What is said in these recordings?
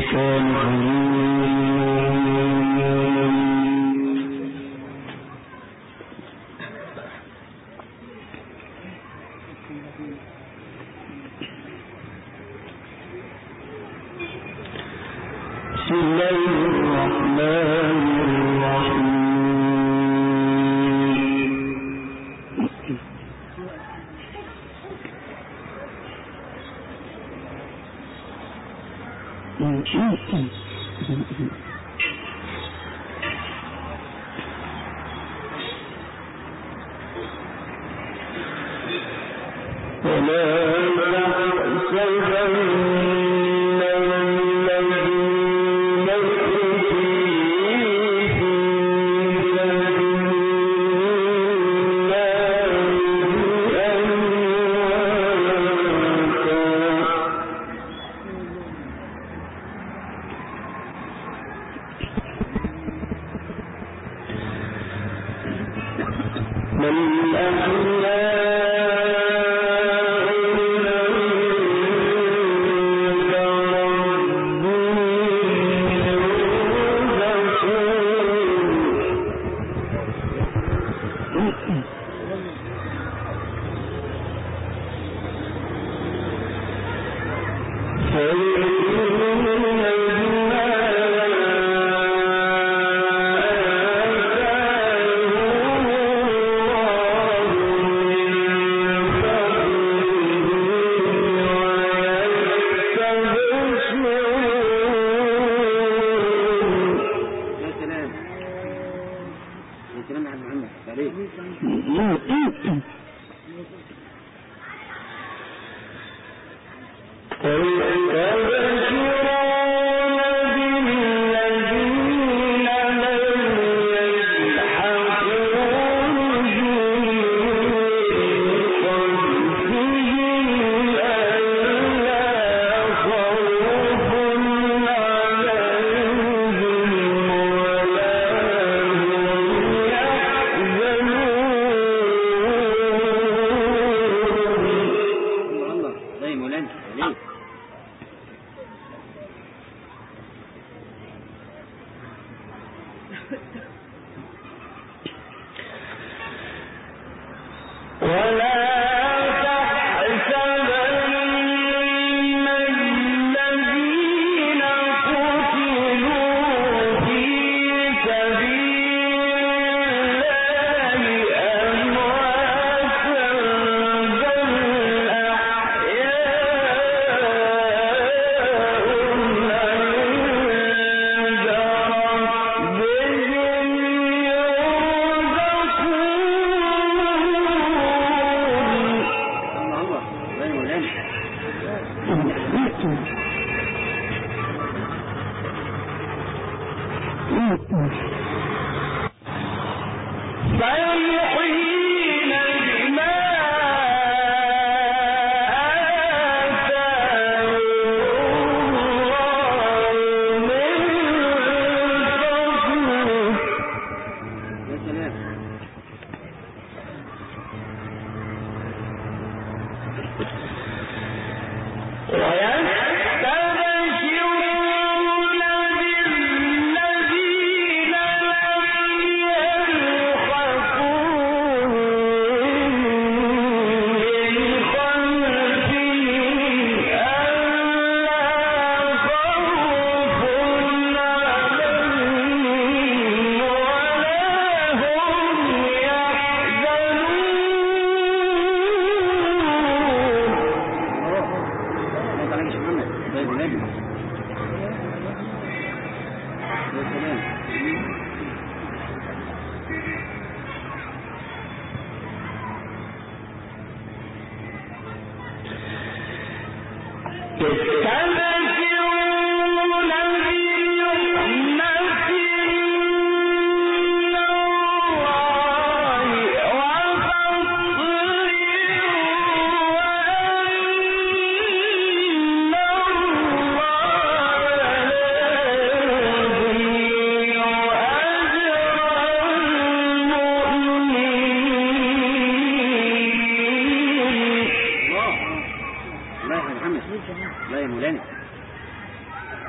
لا يا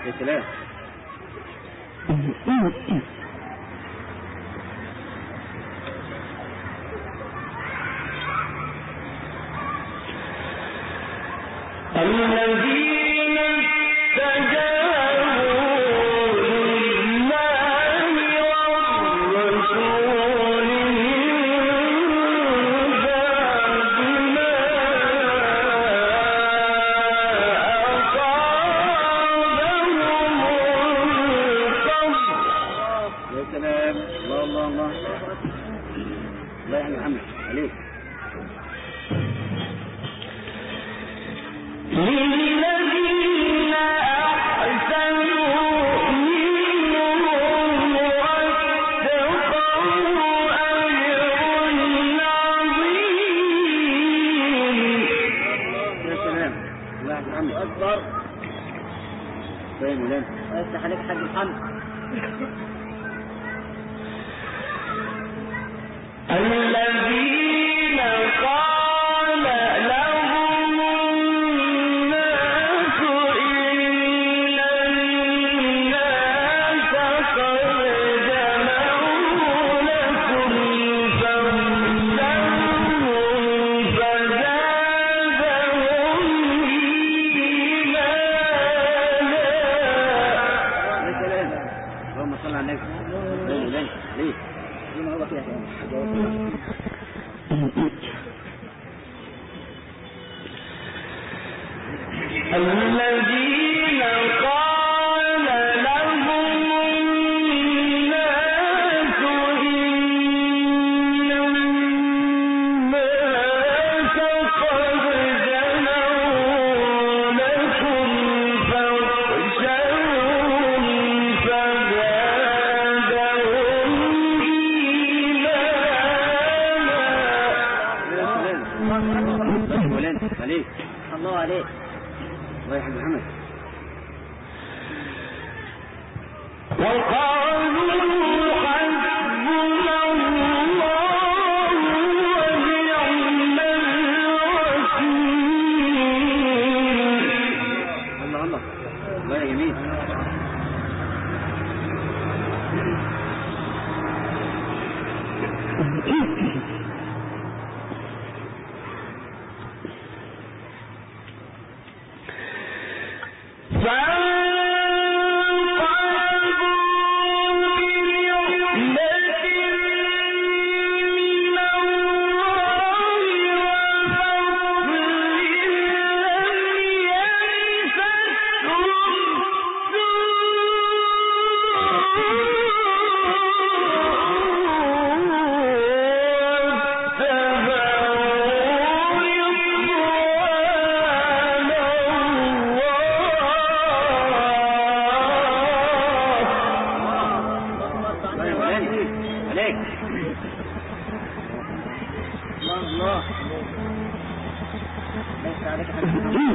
يا سلام. الذين استجابوا لله والرسول من بعد ما أصابهم القرح. يا سلام. الله الله الله. الله يعني محمد عليك. للذين أحسنوا منهم واتقوا أجر عظيم. يا سلام. الله محمد أكبر. فين ولين؟ افتح عليك حاج محمد. الذين قال لهم الناس إن الناس قد جمعوا لكم فاخشوهم فزادهم إيمانا. يا سلام. اللهم صل على النبي. فين ولين؟ ليه؟ ليه هو فيها يعني؟ الذين قال لهم الناس إن الناس قد جمعوا لكم فاخشوهم فزادهم إيمانا. ولين عليك. الله عليك. الله يحب محمد. وقالوا حسبنا الله ونعم الوكيل. الله الله. الله جميل. عليك. الله الله. ليس عليك حاجة.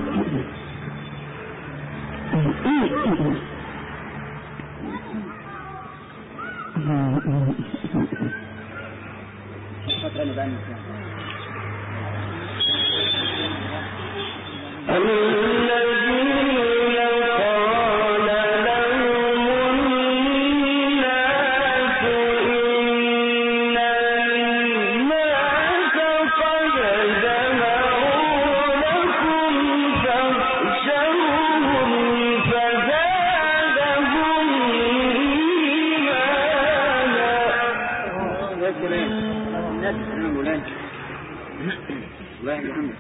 فترة بقى الله يا محمد.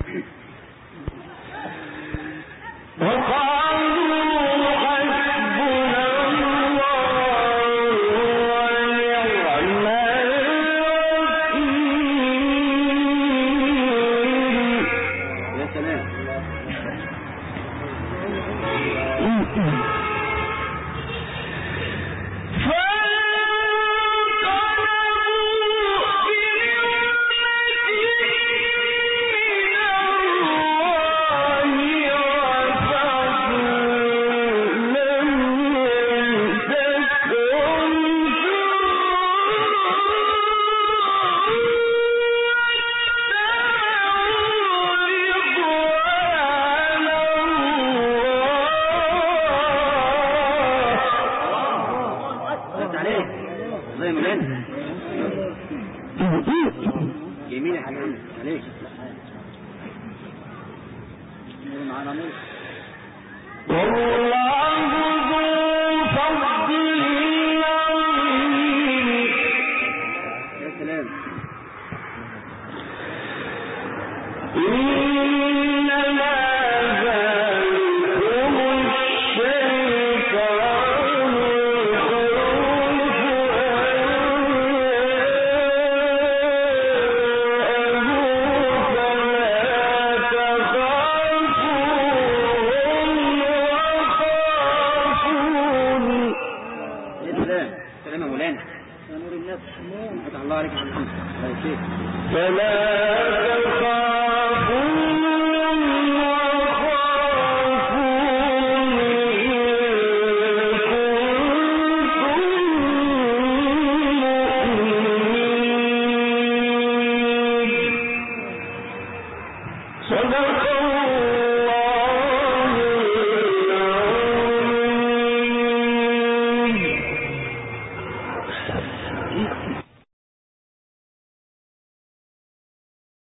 يمين يا حبيبي عليك معنا نور والله ذو فضل يا سلام إنما ذلكم الشيطان يخوف سلام يا مولانا يا نور النفس فتح الله عليك يا حبيبي الله يشفيك فلا